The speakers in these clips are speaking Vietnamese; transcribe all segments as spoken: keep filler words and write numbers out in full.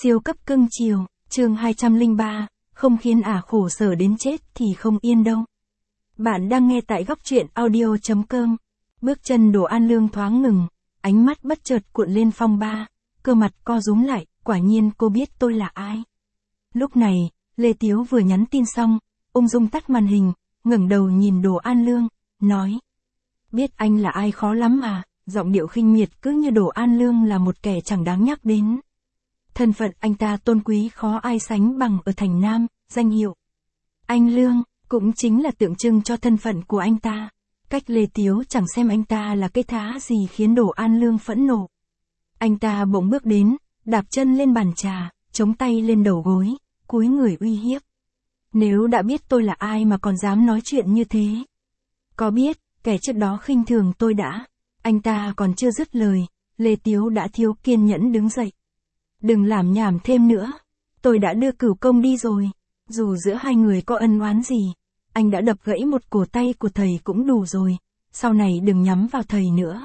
Siêu cấp cưng chiều, chương hai trăm lẻ ba, không khiến ả khổ sở đến chết thì không yên đâu. Bạn đang nghe tại góc truyện audio chấm com. Bước chân Đồ An Lương thoáng ngừng, ánh mắt bất chợt cuộn lên phong ba, cơ mặt co rúm lại, quả nhiên cô biết tôi là ai. Lúc này, Lê Tiếu vừa nhắn tin xong, ung dung tắt màn hình, ngẩng đầu nhìn Đồ An Lương, nói. Biết anh là ai khó lắm à, giọng điệu khinh miệt cứ như Đồ An Lương là một kẻ chẳng đáng nhắc đến. Thân phận anh ta tôn quý khó ai sánh bằng ở thành Nam, danh hiệu Anh Lương, cũng chính là tượng trưng cho thân phận của anh ta. Cách Lê Tiếu chẳng xem anh ta là cái thá gì khiến Đồ An Lương phẫn nộ. Anh ta bỗng bước đến, đạp chân lên bàn trà, chống tay lên đầu gối, cúi người uy hiếp. Nếu đã biết tôi là ai mà còn dám nói chuyện như thế. Có biết, kẻ trước đó khinh thường tôi đã. Anh ta còn chưa dứt lời, Lê Tiếu đã thiếu kiên nhẫn đứng dậy. Đừng làm nhảm thêm nữa. Tôi đã đưa cửu công đi rồi. Dù giữa hai người có ân oán gì, anh đã đập gãy một cổ tay của thầy cũng đủ rồi. Sau này đừng nhắm vào thầy nữa.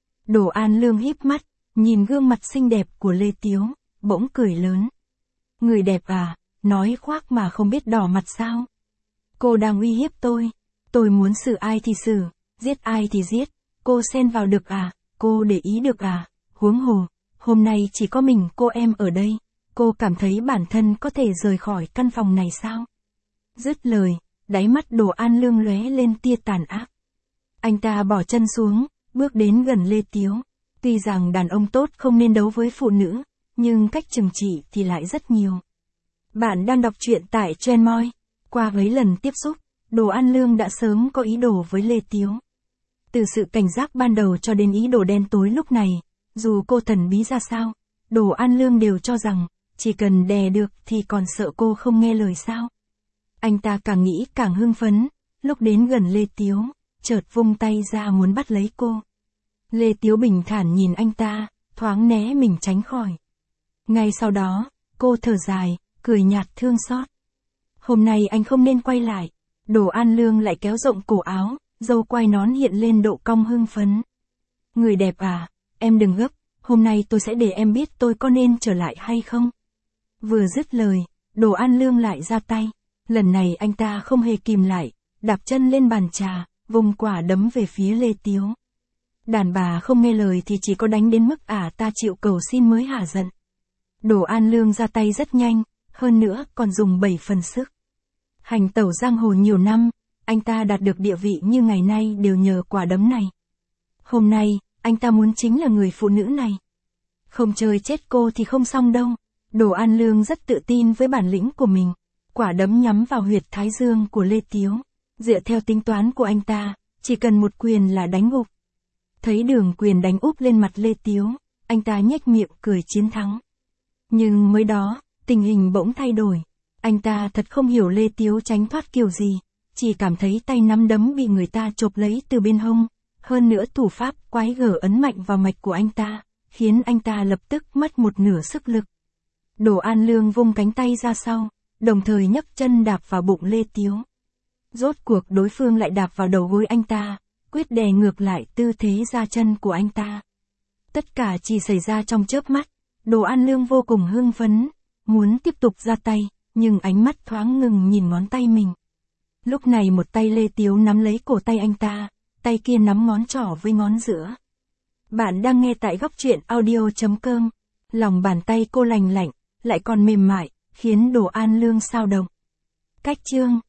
Đồ An Lương híp mắt, nhìn gương mặt xinh đẹp của Lê Tiếu, bỗng cười lớn. Người đẹp à, nói khoác mà không biết đỏ mặt sao. Cô đang uy hiếp tôi. Tôi muốn xử ai thì xử, giết ai thì giết. Cô xen vào được à, cô để ý được à, huống hồ. Hôm nay chỉ có mình cô em ở đây, cô cảm thấy bản thân có thể rời khỏi căn phòng này sao? Dứt lời, đáy mắt Đồ An Lương lóe lên tia tàn ác. Anh ta bỏ chân xuống, bước đến gần Lê Tiếu. Tuy rằng đàn ông tốt không nên đấu với phụ nữ, nhưng cách trừng trị thì lại rất nhiều. Bạn đang đọc truyện tại Trendmoi. Qua mấy lần tiếp xúc, Đồ An Lương đã sớm có ý đồ với Lê Tiếu. Từ sự cảnh giác ban đầu cho đến ý đồ đen tối lúc này. Dù cô thần bí ra sao, Đồ An Lương đều cho rằng, chỉ cần đè được thì còn sợ cô không nghe lời sao. Anh ta càng nghĩ càng hưng phấn, lúc đến gần Lê Tiếu, chợt vung tay ra muốn bắt lấy cô. Lê Tiếu bình thản nhìn anh ta, thoáng né mình tránh khỏi. Ngay sau đó, cô thở dài, cười nhạt thương xót. Hôm nay anh không nên quay lại. Đồ An Lương lại kéo rộng cổ áo, râu quai nón hiện lên độ cong hưng phấn. Người đẹp à? Em đừng gấp, hôm nay tôi sẽ để em biết tôi có nên trở lại hay không. Vừa dứt lời, Đồ An Lương lại ra tay. Lần này anh ta không hề kìm lại, đạp chân lên bàn trà, vùng quả đấm về phía Lê Tiếu. Đàn bà không nghe lời thì chỉ có đánh đến mức ả ta chịu cầu xin mới hả giận. Đồ An Lương ra tay rất nhanh, hơn nữa còn dùng bảy phần sức. Hành tẩu giang hồ nhiều năm, anh ta đạt được địa vị như ngày nay đều nhờ quả đấm này. Hôm nay, anh ta muốn chính là người phụ nữ này. Không chơi chết cô thì không xong đâu. Đồ An Lương rất tự tin với bản lĩnh của mình. Quả đấm nhắm vào huyệt thái dương của Lê Tiếu. Dựa theo tính toán của anh ta, chỉ cần một quyền là đánh gục. Thấy đường quyền đánh úp lên mặt Lê Tiếu, anh ta nhếch miệng cười chiến thắng. Nhưng mới đó, tình hình bỗng thay đổi. Anh ta thật không hiểu Lê Tiếu tránh thoát kiểu gì, chỉ cảm thấy tay nắm đấm bị người ta chộp lấy từ bên hông. Hơn nữa thủ pháp quái gở ấn mạnh vào mạch của anh ta, khiến anh ta lập tức mất một nửa sức lực. Đồ An Lương vung cánh tay ra sau, đồng thời nhấc chân đạp vào bụng Lê Tiếu. Rốt cuộc đối phương lại đạp vào đầu gối anh ta, quyết đè ngược lại tư thế ra chân của anh ta. Tất cả chỉ xảy ra trong chớp mắt, Đồ An Lương vô cùng hưng phấn, muốn tiếp tục ra tay, nhưng ánh mắt thoáng ngừng nhìn ngón tay mình. Lúc này một tay Lê Tiếu nắm lấy cổ tay anh ta, tay kia nắm ngón trỏ với ngón giữa. Bạn đang nghe tại góc truyện audio chấm com. Lòng bàn tay cô lành lạnh, lại còn mềm mại, khiến Đồ An Lương xao động. Cách chương